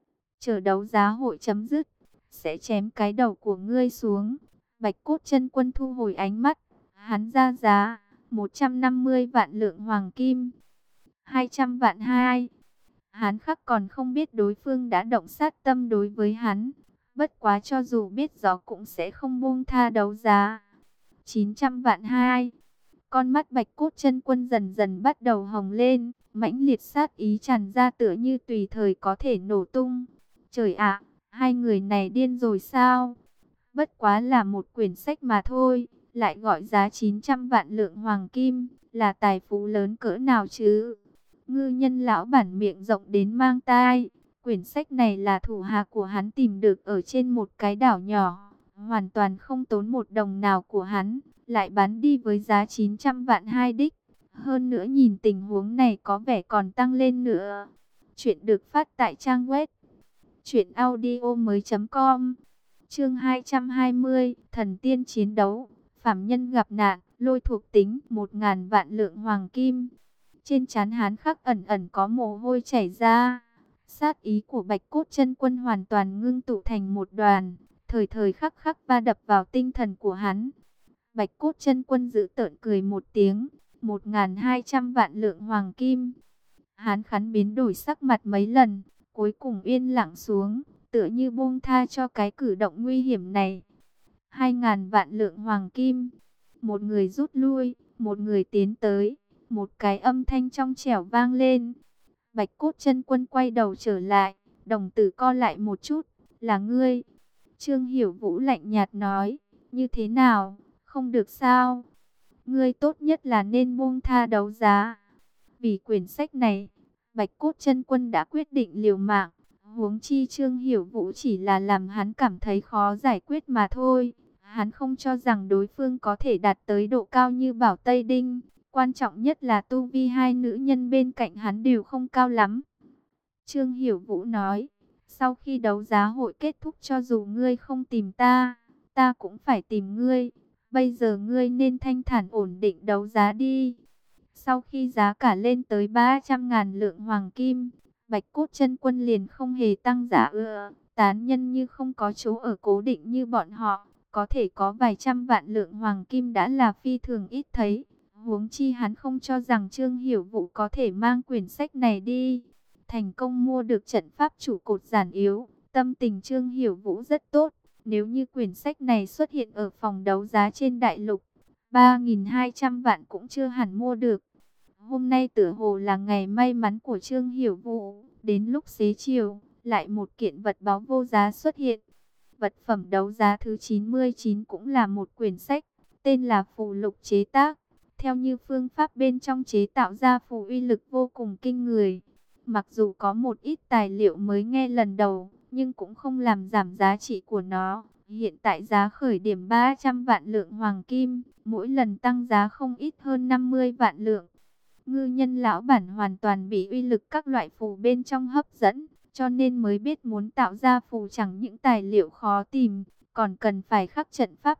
Chờ đấu giá hội chấm dứt, sẽ chém cái đầu của ngươi xuống. Bạch Cốt Chân Quân thu hồi ánh mắt, hắn ra giá một trăm năm mươi vạn lượng hoàng kim, hai trăm vạn hai. Hán Khắc còn không biết đối phương đã động sát tâm đối với hắn, bất quá cho dù biết rõ cũng sẽ không buông tha đấu giá. chín trăm vạn hai. Con mắt Bạch Cốt Chân Quân dần dần bắt đầu hồng lên, mãnh liệt sát ý tràn ra tựa như tùy thời có thể nổ tung. Trời ạ, hai người này điên rồi sao? Bất quá là một quyển sách mà thôi, lại gọi giá chín trăm vạn lượng hoàng kim, là tài phú lớn cỡ nào chứ? Ngư nhân lão bản miệng rộng đến mang tai, quyển sách này là thủ hạ của hắn tìm được ở trên một cái đảo nhỏ, hoàn toàn không tốn một đồng nào của hắn, lại bán đi với giá chín trăm vạn hai đích. Hơn nữa nhìn tình huống này có vẻ còn tăng lên nữa. Chuyện được phát tại trang web truyện audio mới chấm com. Chương hai trăm hai mươi, thần tiên chiến đấu, phàm nhân gặp nạn, lôi thuộc tính một ngàn vạn lượng hoàng kim. Trên trán Hán Khắc ẩn ẩn có mồ hôi chảy ra. Sát ý của Bạch Cốt Chân Quân hoàn toàn ngưng tụ thành một đoàn, thời thời khắc khắc va đập vào tinh thần của hắn. Bạch Cốt Chân Quân giễu tợn cười một tiếng, một ngàn hai trăm vạn lượng hoàng kim. Hán Khắn biến đổi sắc mặt mấy lần, cuối cùng yên lặng xuống, tựa như buông tha cho cái cử động nguy hiểm này. Hai ngàn vạn lượng hoàng kim. Một người rút lui, một người tiến tới, một cái âm thanh trong trẻo vang lên. Bạch Cốt Chân Quân quay đầu trở lại, đồng tử co lại một chút. Là ngươi? Trương Hiểu Vũ lạnh nhạt nói. Như thế nào? Không được sao? Ngươi tốt nhất là nên buông tha đấu giá. Vì quyển sách này, Bạch Cốt Chân Quân đã quyết định liều mạng. Huống chi Trương Hiểu Vũ chỉ là làm hắn cảm thấy khó giải quyết mà thôi. Hắn không cho rằng đối phương có thể đạt tới độ cao như Bảo Tây Đinh. Quan trọng nhất là tu vi hai nữ nhân bên cạnh hắn đều không cao lắm. Trương Hiểu Vũ nói, sau khi đấu giá hội kết thúc cho dù ngươi không tìm ta, ta cũng phải tìm ngươi. Bây giờ ngươi nên thanh thản ổn định đấu giá đi. Sau khi giá cả lên tới ba trăm ngàn lượng hoàng kim, Bạch Cốt Chân Quân liền không hề tăng giá ưa. Tán nhân như không có chỗ ở cố định như bọn họ, có thể có vài trăm vạn lượng hoàng kim đã là phi thường ít thấy. Huống chi hắn không cho rằng Trương Hiểu Vũ có thể mang quyển sách này đi. Thành công mua được trận pháp trụ cột giản yếu, tâm tình Trương Hiểu Vũ rất tốt. Nếu như quyển sách này xuất hiện ở phòng đấu giá trên đại lục, ba nghìn hai trăm vạn cũng chưa hẳn mua được. Hôm nay tựa hồ là ngày may mắn của Trương Hiểu Vũ. Đến lúc xế chiều, lại một kiện vật báu vô giá xuất hiện. Vật phẩm đấu giá thứ chín mươi chín cũng là một quyển sách, tên là Phù Lục Chế Tác. Theo như phương pháp bên trong chế tạo ra phù uy lực vô cùng kinh người. Mặc dù có một ít tài liệu mới nghe lần đầu, nhưng cũng không làm giảm giá trị của nó. Hiện tại giá khởi điểm ba trăm vạn lượng hoàng kim, mỗi lần tăng giá không ít hơn năm mươi vạn lượng. Ngư nhân lão bản hoàn toàn bị uy lực các loại phù bên trong hấp dẫn, cho nên mới biết muốn tạo ra phù chẳng những tài liệu khó tìm, còn cần phải khắc trận pháp.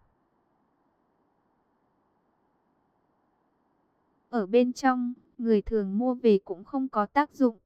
Ở bên trong, người thường mua về cũng không có tác dụng.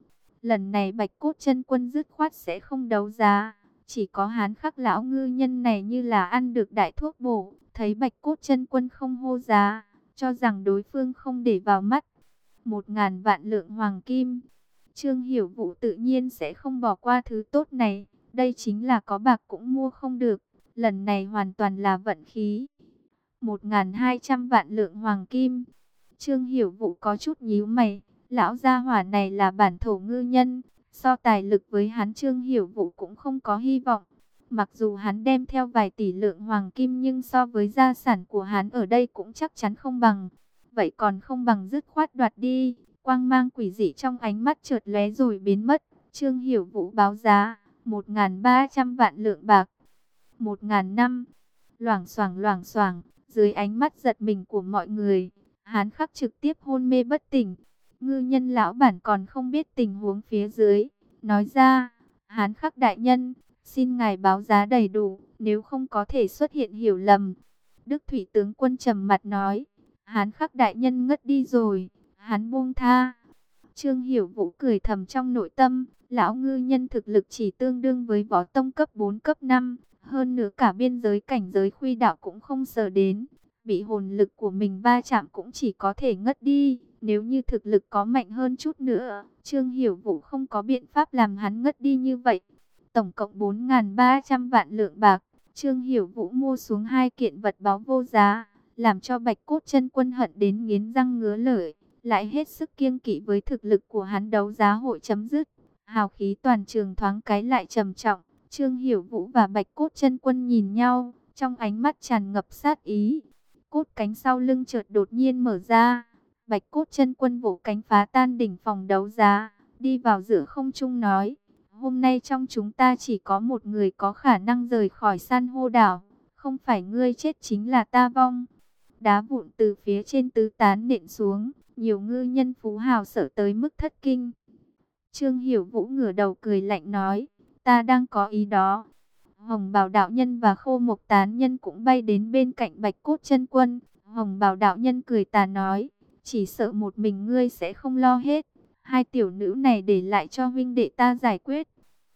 Lần này Bạch Cốt Chân Quân dứt khoát sẽ không đấu giá. Chỉ có Hán Khắc lão ngư nhân này như là ăn được đại thuốc bổ, thấy Bạch Cốt Chân Quân không hô giá, cho rằng đối phương không để vào mắt. Một ngàn vạn lượng hoàng kim. Trương Hiểu Vũ tự nhiên sẽ không bỏ qua thứ tốt này. Đây chính là có bạc cũng mua không được. Lần này hoàn toàn là vận khí. Một ngàn hai trăm vạn lượng hoàng kim. Trương Hiểu Vũ có chút nhíu mày. Lão gia hỏa này là bản thổ ngư nhân. So tài lực với hắn, Trương Hiểu Vũ cũng không có hy vọng. Mặc dù hắn đem theo vài tỷ lượng hoàng kim, nhưng so với gia sản của hắn ở đây cũng chắc chắn không bằng. Vậy còn không bằng dứt khoát đoạt đi. Quang mang quỷ dị trong ánh mắt chợt lóe rồi biến mất. Trương Hiểu Vũ báo giá một nghìn ba trăm vạn lượng bạc. Một ngàn năm. Loảng xoảng loảng xoảng. Dưới ánh mắt giật mình của mọi người, Hán Khắc trực tiếp hôn mê bất tỉnh. Ngư nhân lão bản còn không biết tình huống phía dưới, nói ra: Hán Khắc đại nhân, xin ngài báo giá đầy đủ, nếu không có thể xuất hiện hiểu lầm. Đức Thủy tướng quân trầm mặt nói: Hán Khắc đại nhân ngất đi rồi, hắn buông tha. Trương Hiểu Vũ cười thầm trong nội tâm, lão ngư nhân thực lực chỉ tương đương với võ tông cấp bốn cấp năm, hơn nữa cả biên giới cảnh giới khuy đạo cũng không sờ đến, bị hồn lực của mình va chạm cũng chỉ có thể ngất đi. Nếu như thực lực có mạnh hơn chút nữa, Trương Hiểu Vũ không có biện pháp làm hắn ngất đi như vậy. Tổng cộng bốn nghìn ba trăm vạn lượng bạc, Trương Hiểu Vũ mua xuống hai kiện vật báu vô giá, làm cho Bạch Cốt Chân Quân hận đến nghiến răng ngứa lợi, lại hết sức kiêng kỵ với thực lực của hắn. Đấu giá hội chấm dứt, hào khí toàn trường thoáng cái lại trầm trọng. Trương Hiểu Vũ và Bạch Cốt Chân Quân nhìn nhau, trong ánh mắt tràn ngập sát ý. Cốt cánh sau lưng chợt đột nhiên mở ra, Bạch Cốt Chân Quân vỗ cánh phá tan đỉnh phòng đấu giá, đi vào giữa không trung nói: Hôm nay trong chúng ta chỉ có một người có khả năng rời khỏi san hô đảo, không phải ngươi chết chính là ta vong. Đá vụn từ phía trên tứ tán nện xuống, nhiều ngư nhân phú hào sợ tới mức thất kinh. Trương Hiểu Vũ ngửa đầu cười lạnh nói: Ta đang có ý đó. Hồng Bào đạo nhân và Khô Mộc tán nhân cũng bay đến bên cạnh Bạch Cốt Chân Quân. Hồng Bào đạo nhân cười tà nói: Chỉ sợ một mình ngươi sẽ không lo hết, hai tiểu nữ này để lại cho huynh đệ ta giải quyết.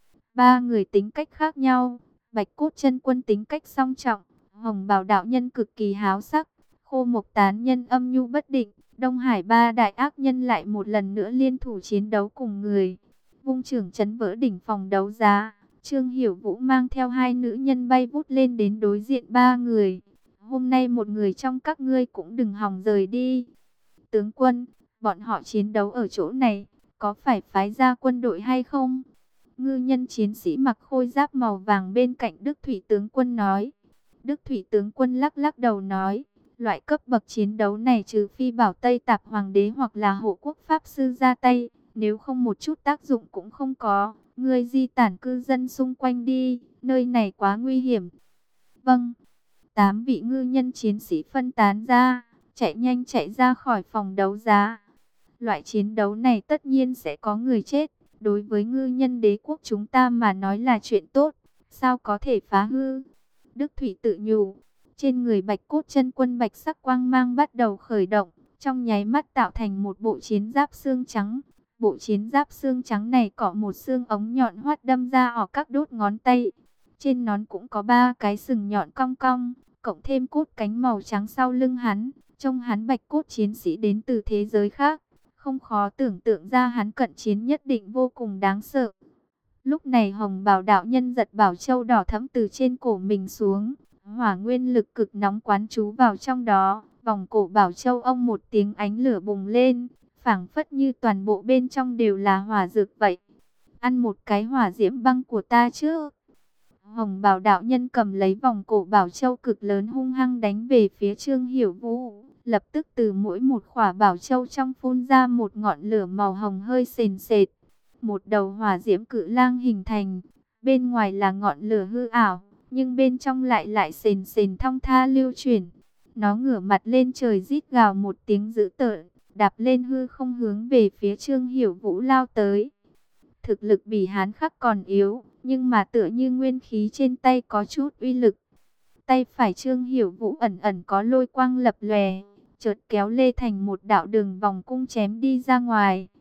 Ba người tính cách khác nhau, Bạch Cốt Chân Quân tính cách song trọng, Hồng Bào đạo nhân cực kỳ háo sắc, Khô Mộc tán nhân âm nhu bất định, Đông Hải ba đại ác nhân lại một lần nữa liên thủ chiến đấu cùng người. Vung trưởng chấn vỡ đỉnh phòng đấu giá, Trương Hiểu Vũ mang theo hai nữ nhân bay vút lên đến đối diện ba người. Hôm nay một người trong các ngươi cũng đừng hòng rời đi. Tướng quân, bọn họ chiến đấu ở chỗ này, có phải phái ra quân đội hay không? Ngư nhân chiến sĩ mặc khôi giáp màu vàng bên cạnh Đức Thủy tướng quân nói. Đức Thủy tướng quân lắc lắc đầu nói: Loại cấp bậc chiến đấu này trừ phi bảo Tây Tạp Hoàng đế hoặc là hộ quốc pháp sư ra tay, nếu không một chút tác dụng cũng không có. Ngươi di tản cư dân xung quanh đi, nơi này quá nguy hiểm. Vâng. Tám vị ngư nhân chiến sĩ phân tán ra, chạy nhanh chạy ra khỏi phòng đấu giá. Loại chiến đấu này tất nhiên sẽ có người chết, đối với ngư nhân đế quốc chúng ta mà nói là chuyện tốt, sao có thể phá hư? Đức Thủy tự nhủ. Trên người Bạch Cốt Chân Quân bạch sắc quang mang bắt đầu khởi động, trong nháy mắt tạo thành một bộ chiến giáp xương trắng. Bộ chiến giáp xương trắng này có một xương ống nhọn hoắt đâm ra ở các đốt ngón tay. Trên nón cũng có ba cái sừng nhọn cong cong, cộng thêm cốt cánh màu trắng sau lưng hắn. Trông hắn bạch cốt chiến sĩ đến từ thế giới khác, không khó tưởng tượng ra hắn cận chiến nhất định vô cùng đáng sợ. Lúc này Hồng Bào đạo nhân giật bảo châu đỏ thẫm từ trên cổ mình xuống, hỏa nguyên lực cực nóng quán trú vào trong đó, vòng cổ bảo châu ông một tiếng ánh lửa bùng lên, phảng phất như toàn bộ bên trong đều là hỏa dược vậy. Ăn một cái hỏa diễm băng của ta chứ. Hồng Bào đạo nhân cầm lấy vòng cổ bảo châu cực lớn hung hăng đánh về phía Trương Hiểu Vũ, lập tức từ mỗi một khỏa bảo châu trong phun ra một ngọn lửa màu hồng hơi sền sệt. Một đầu hỏa diễm cự lang hình thành, bên ngoài là ngọn lửa hư ảo, nhưng bên trong lại lại sền sền thong tha lưu chuyển. Nó ngửa mặt lên trời rít gào một tiếng dữ tợn, đạp lên hư không hướng về phía Trương Hiểu Vũ lao tới. Thực lực Bỉ Hán Khắc còn yếu, nhưng mà tựa như nguyên khí trên tay có chút uy lực. Tay phải Trương Hiểu Vũ ẩn ẩn có lôi quang lập lòe, chợt kéo lê thành một đạo đường vòng cung chém đi ra ngoài.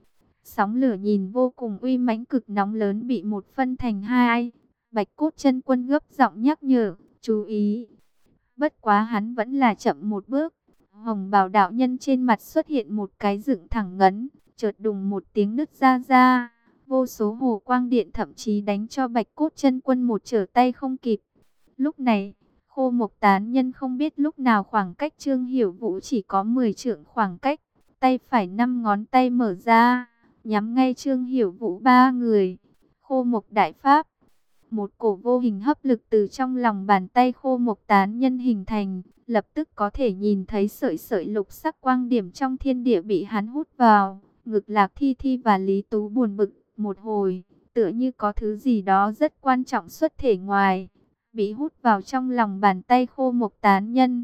Sóng lửa nhìn vô cùng uy mãnh, cực nóng lớn bị một phân thành hai. Bạch Cốt Chân Quân gấp giọng nhắc nhở, chú ý. Bất quá hắn vẫn là chậm một bước. Hồng bào đạo nhân trên mặt xuất hiện một cái dựng thẳng ngấn, chợt đùng một tiếng nứt ra ra. Vô số hồ quang điện thậm chí đánh cho Bạch Cốt Chân Quân một trở tay không kịp. Lúc này, Khô Mộc Tán Nhân không biết lúc nào khoảng cách Trương Hiểu Vũ chỉ có mười trượng khoảng cách. Tay phải năm ngón tay mở ra, nhắm ngay Trương Hiểu Vũ ba người. Khô Mộc Đại Pháp. Một cổ vô hình hấp lực từ trong lòng bàn tay Khô Mộc Tán Nhân hình thành, lập tức có thể nhìn thấy sợi sợi lục sắc quang điểm trong thiên địa bị hắn hút vào. Ngực Lạc Thi Thi và Lý Tú buồn bực một hồi, tựa như có thứ gì đó rất quan trọng xuất thể ngoài, bị hút vào trong lòng bàn tay Khô Mộc Tán Nhân.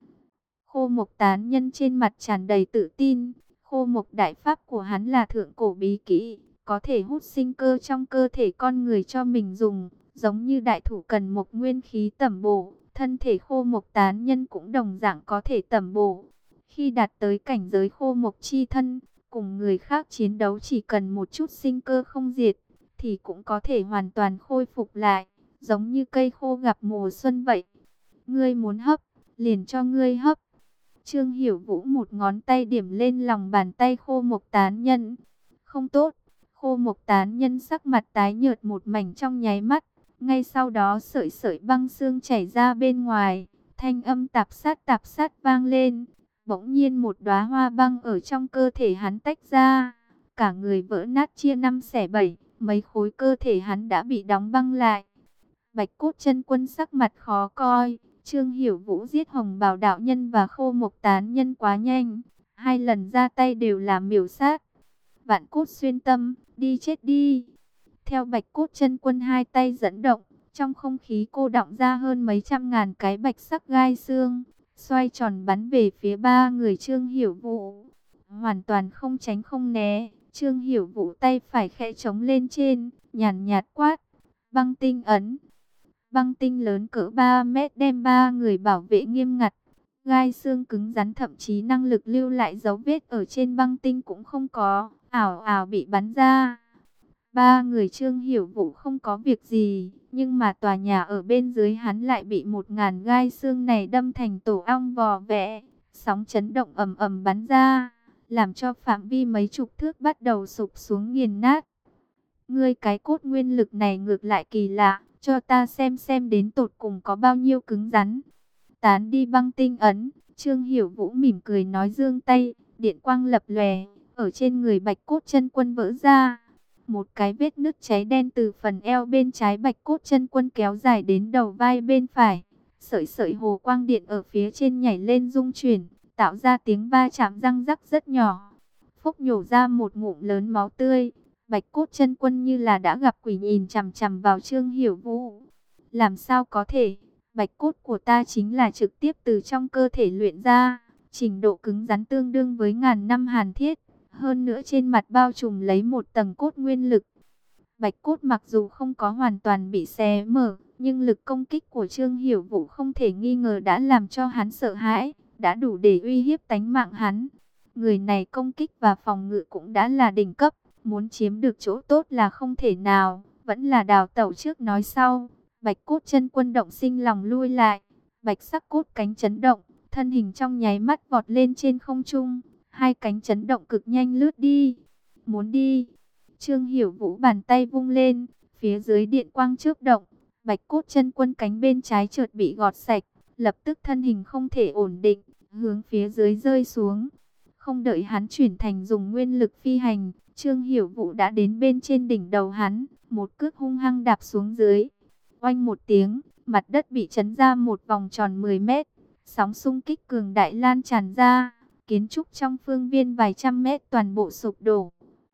Khô Mộc Tán Nhân trên mặt tràn đầy tự tin, Khô Mộc Đại Pháp của hắn là thượng cổ bí kỹ, có thể hút sinh cơ trong cơ thể con người cho mình dùng, giống như đại thủ cần mộc nguyên khí tẩm bổ, thân thể Khô Mộc Tán Nhân cũng đồng dạng có thể tẩm bổ. Khi đạt tới cảnh giới Khô Mộc chi thân, cùng người khác chiến đấu chỉ cần một chút sinh cơ không diệt, thì cũng có thể hoàn toàn khôi phục lại, giống như cây khô gặp mùa xuân vậy. Ngươi muốn hấp, liền cho ngươi hấp. Trương Hiểu Vũ một ngón tay điểm lên lòng bàn tay Khô Mộc Tán Nhân. Không tốt. Khô Mộc Tán Nhân sắc mặt tái nhợt một mảnh trong nháy mắt. Ngay sau đó sợi sợi băng xương chảy ra bên ngoài. Thanh âm tạp sát tạp sát vang lên. Bỗng nhiên một đóa hoa băng ở trong cơ thể hắn tách ra. Cả người vỡ nát chia năm xẻ bảy. Mấy khối cơ thể hắn đã bị đóng băng lại. Bạch Cốt Chân Quân sắc mặt khó coi. Trương Hiểu Vũ giết Hồng Bào đạo nhân và Khô Mộc Tán Nhân quá nhanh, hai lần ra tay đều là miểu sát. Vạn Cốt Xuyên Tâm, đi chết đi. Theo Bạch Cốt Chân Quân hai tay dẫn động, trong không khí cô đọng ra hơn mấy trăm ngàn cái bạch sắc gai xương, xoay tròn bắn về phía ba người Trương Hiểu Vũ. Hoàn toàn không tránh không né, Trương Hiểu Vũ tay phải khẽ chống lên trên, nhàn nhạt quát, băng tinh ấn. Băng tinh lớn cỡ ba mét đem ba người bảo vệ nghiêm ngặt. Gai xương cứng rắn, thậm chí năng lực lưu lại dấu vết ở trên băng tinh cũng không có, ảo ảo bị bắn ra. Ba người Trương Hiểu Vũ không có việc gì, nhưng mà tòa nhà ở bên dưới hắn lại bị một ngàn gai xương này đâm thành tổ ong vò vẽ. Sóng chấn động ầm ầm bắn ra, làm cho phạm vi mấy chục thước bắt đầu sụp xuống nghiền nát. Ngươi cái cốt nguyên lực này ngược lại kỳ lạ. Cho ta xem xem đến tột cùng có bao nhiêu cứng rắn. Tán đi băng tinh ấn, Trương Hiểu Vũ mỉm cười nói giương tay, điện quang lập lòe, ở trên người Bạch Cốt Chân Quân vỡ ra. Một cái vết nứt cháy đen từ phần eo bên trái Bạch Cốt Chân Quân kéo dài đến đầu vai bên phải. Sợi sợi hồ quang điện ở phía trên nhảy lên rung chuyển, tạo ra tiếng va chạm răng rắc rất nhỏ. Phốc nhổ ra một ngụm lớn máu tươi. Bạch Cốt Chân Quân như là đã gặp quỷ nhìn chằm chằm vào Trương Hiểu Vũ. Làm sao có thể? Bạch cốt của ta chính là trực tiếp từ trong cơ thể luyện ra, trình độ cứng rắn tương đương với ngàn năm hàn thiết, hơn nữa trên mặt bao trùm lấy một tầng cốt nguyên lực. Bạch cốt mặc dù không có hoàn toàn bị xé mở, nhưng lực công kích của Trương Hiểu Vũ không thể nghi ngờ đã làm cho hắn sợ hãi, đã đủ để uy hiếp tánh mạng hắn. Người này công kích và phòng ngự cũng đã là đỉnh cấp. Muốn chiếm được chỗ tốt là không thể nào, vẫn là đào tẩu trước nói sau. Bạch Cốt Chân Quân động sinh lòng lui lại, bạch sắc cốt cánh chấn động, thân hình trong nháy mắt vọt lên trên không trung, hai cánh chấn động cực nhanh lướt đi. Muốn đi. Trương Hiểu Vũ bàn tay vung lên, phía dưới điện quang chớp động, Bạch Cốt Chân Quân cánh bên trái chợt bị gọt sạch, lập tức thân hình không thể ổn định, hướng phía dưới rơi xuống. Không đợi hắn chuyển thành dùng nguyên lực phi hành, Trương Hiểu Vũ đã đến bên trên đỉnh đầu hắn, một cước hung hăng đạp xuống dưới. Oanh một tiếng, mặt đất bị chấn ra một vòng tròn mười mét, sóng xung kích cường đại lan tràn ra, kiến trúc trong phương viên vài trăm mét toàn bộ sụp đổ.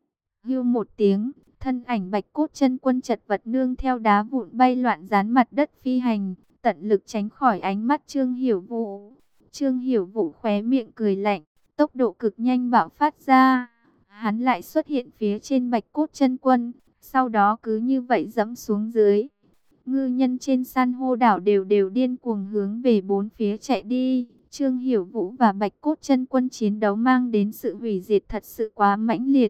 Hưu một tiếng, thân ảnh Bạch Cốt Chân Quân chật vật nương theo đá vụn bay loạn dán mặt đất phi hành, tận lực tránh khỏi ánh mắt Trương Hiểu Vũ. Trương Hiểu Vũ khóe miệng cười lạnh, tốc độ cực nhanh bạo phát ra. Hắn lại xuất hiện phía trên Bạch Cốt Chân Quân, sau đó cứ như vậy dẫm xuống dưới. Ngư nhân trên san hô đảo đều đều điên cuồng hướng về bốn phía chạy đi. Trương Hiểu Vũ và Bạch Cốt Chân Quân chiến đấu mang đến sự hủy diệt thật sự quá mãnh liệt.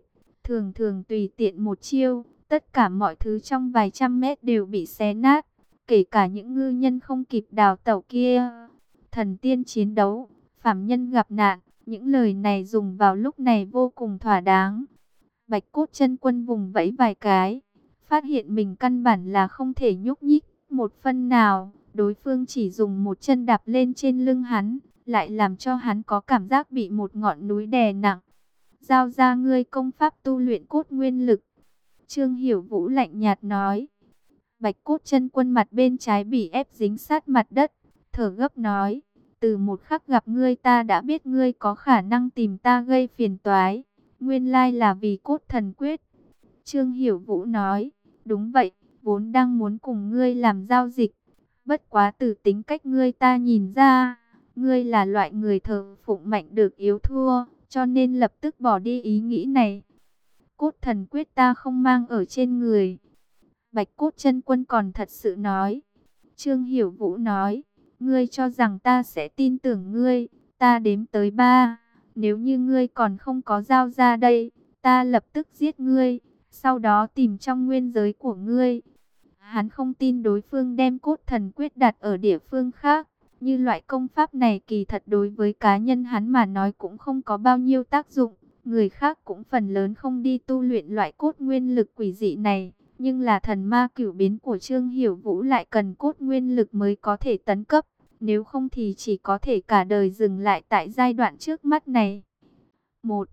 Thường thường tùy tiện một chiêu, tất cả mọi thứ trong vài trăm mét đều bị xé nát, kể cả những ngư nhân không kịp đào tẩu kia. Thần tiên chiến đấu, phàm nhân gặp nạn, những lời này dùng vào lúc này vô cùng thỏa đáng. Bạch Cốt Chân Quân vùng vẫy vài cái, phát hiện mình căn bản là không thể nhúc nhích một phân nào. Đối phương chỉ dùng một chân đạp lên trên lưng hắn, lại làm cho hắn có cảm giác bị một ngọn núi đè nặng. Giao ra ngươi công pháp tu luyện cốt nguyên lực. Trương Hiểu Vũ lạnh nhạt nói. Bạch Cốt Chân Quân mặt bên trái bị ép dính sát mặt đất, thở gấp nói. Từ một khắc gặp ngươi ta đã biết ngươi có khả năng tìm ta gây phiền toái. Nguyên lai là vì cốt thần quyết. Trương Hiểu Vũ nói. Đúng vậy, vốn đang muốn cùng ngươi làm giao dịch. Bất quá từ tính cách ngươi ta nhìn ra, ngươi là loại người thờ phụng mạnh được yếu thua, cho nên lập tức bỏ đi ý nghĩ này. Cốt thần quyết ta không mang ở trên người. Bạch Cốt Chân Quân còn thật sự nói. Trương Hiểu Vũ nói, ngươi cho rằng ta sẽ tin tưởng ngươi, ta đếm tới ba. Nếu như ngươi còn không có giao ra đây, ta lập tức giết ngươi, sau đó tìm trong nguyên giới của ngươi. Hắn không tin đối phương đem cốt thần quyết đặt ở địa phương khác. Như loại công pháp này kỳ thật đối với cá nhân hắn mà nói cũng không có bao nhiêu tác dụng. Người khác cũng phần lớn không đi tu luyện loại cốt nguyên lực quỷ dị này. Nhưng là thần ma cửu biến của Trương Hiểu Vũ lại cần cốt nguyên lực mới có thể tấn cấp. Nếu không thì chỉ có thể cả đời dừng lại tại giai đoạn trước mắt này. Một,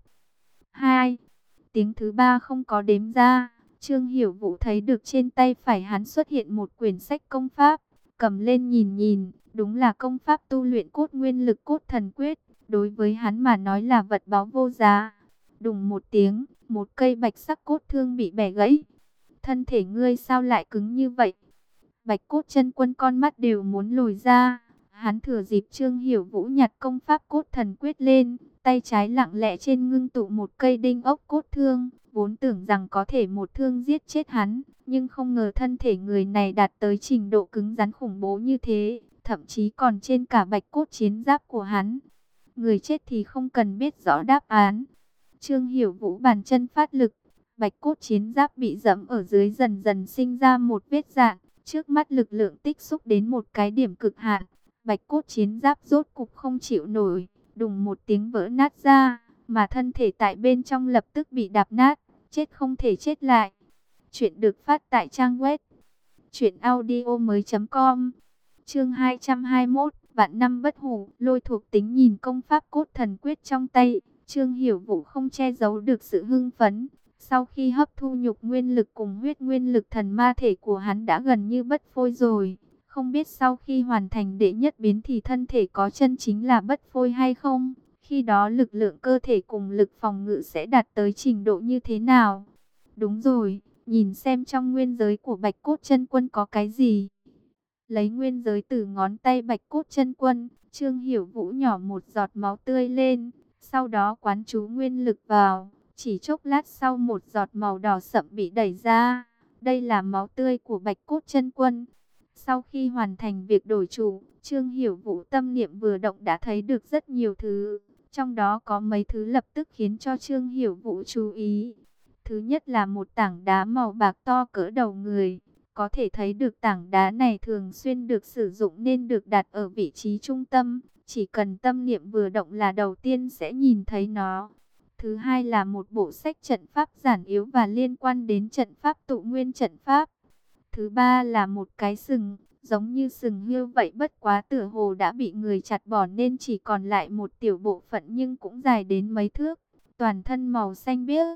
hai, tiếng thứ ba không có đếm ra. Trương Hiểu Vũ thấy được trên tay phải hắn xuất hiện một quyển sách công pháp. Cầm lên nhìn nhìn, đúng là công pháp tu luyện cốt nguyên lực cốt thần quyết. Đối với hắn mà nói là vật báu vô giá. Đùng một tiếng, một cây bạch sắc cốt thương bị bẻ gãy. Thân thể ngươi sao lại cứng như vậy? Bạch Cốt Chân Quân con mắt đều muốn lồi ra. Hắn thừa dịp Trương Hiểu Vũ nhặt công pháp cốt thần quyết lên, tay trái lặng lẽ trên ngưng tụ một cây đinh ốc cốt thương, vốn tưởng rằng có thể một thương giết chết hắn, nhưng không ngờ thân thể người này đạt tới trình độ cứng rắn khủng bố như thế, thậm chí còn trên cả bạch cốt chiến giáp của hắn. Người chết thì không cần biết rõ đáp án. Trương Hiểu Vũ bàn chân phát lực, bạch cốt chiến giáp bị dẫm ở dưới dần dần sinh ra một vết rạn, trước mắt lực lượng tích xúc đến một cái điểm cực hạn. Bạch cốt chiến giáp rốt cục không chịu nổi, đùng một tiếng vỡ nát ra, mà thân thể tại bên trong lập tức bị đạp nát, chết không thể chết lại. Chuyện được phát tại trang web truyện audio mới chấm com. Chương hai trăm hai mươi mốt, vạn năm bất hủ. Lôi Thuộc Tính nhìn công pháp cốt thần quyết trong tay, Trương Hiểu Vũ không che giấu được sự hưng phấn. Sau khi hấp thu nhục nguyên lực cùng huyết nguyên lực, thần ma thể của hắn đã gần như bất phôi rồi. Không biết sau khi hoàn thành đệ nhất biến thì thân thể có chân chính là bất phôi hay không? Khi đó lực lượng cơ thể cùng lực phòng ngự sẽ đạt tới trình độ như thế nào? Đúng rồi, nhìn xem trong nguyên giới của Bạch Cốt Chân Quân có cái gì? Lấy nguyên giới từ ngón tay Bạch Cốt Chân Quân, Trương Hiểu Vũ nhỏ một giọt máu tươi lên, sau đó quán chú nguyên lực vào. Chỉ chốc lát sau một giọt màu đỏ sậm bị đẩy ra. Đây là máu tươi của Bạch Cốt Chân Quân. Sau khi hoàn thành việc đổi chủ, Trương Hiểu Vũ tâm niệm vừa động đã thấy được rất nhiều thứ. Trong đó có mấy thứ lập tức khiến cho Trương Hiểu Vũ chú ý. Thứ nhất là một tảng đá màu bạc to cỡ đầu người. Có thể thấy được tảng đá này thường xuyên được sử dụng nên được đặt ở vị trí trung tâm. Chỉ cần tâm niệm vừa động là đầu tiên sẽ nhìn thấy nó. Thứ hai là một bộ sách trận pháp giản yếu và liên quan đến trận pháp tụ nguyên trận pháp. Thứ ba là một cái sừng, giống như sừng hươu vậy, bất quá tựa hồ đã bị người chặt bỏ nên chỉ còn lại một tiểu bộ phận nhưng cũng dài đến mấy thước, toàn thân màu xanh biếc.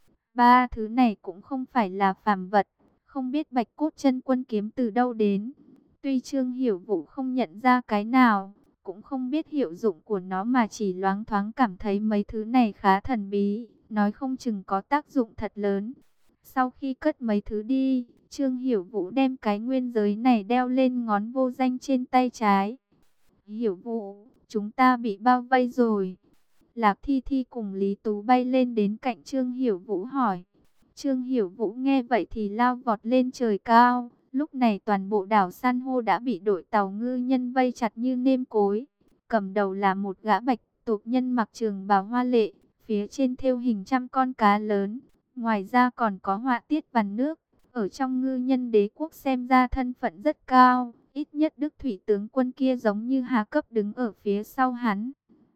Ba thứ này cũng không phải là phàm vật, không biết Bạch Cốt Chân Quân kiếm từ đâu đến. Tuy Trương Hiểu Vũ không nhận ra cái nào, cũng không biết hiệu dụng của nó mà chỉ loáng thoáng cảm thấy mấy thứ này khá thần bí, nói không chừng có tác dụng thật lớn. Sau khi cất mấy thứ đi, Trương Hiểu Vũ đem cái nguyên giới này đeo lên ngón vô danh trên tay trái. Hiểu Vũ, chúng ta bị bao vây rồi. Lạc Thi Thi cùng Lý Tú bay lên đến cạnh Trương Hiểu Vũ hỏi. Trương Hiểu Vũ nghe vậy thì lao vọt lên trời cao. Lúc này toàn bộ đảo san hô đã bị đội tàu ngư nhân vây chặt như nêm cối. Cầm đầu là một gã bạch tộc nhân mặc trường bào hoa lệ, phía trên thêu hình trăm con cá lớn. Ngoài ra còn có họa tiết vằn nước. Ở trong ngư nhân đế quốc xem ra thân phận rất cao. Ít nhất Đức Thủy tướng quân kia giống như hạ cấp đứng ở phía sau hắn.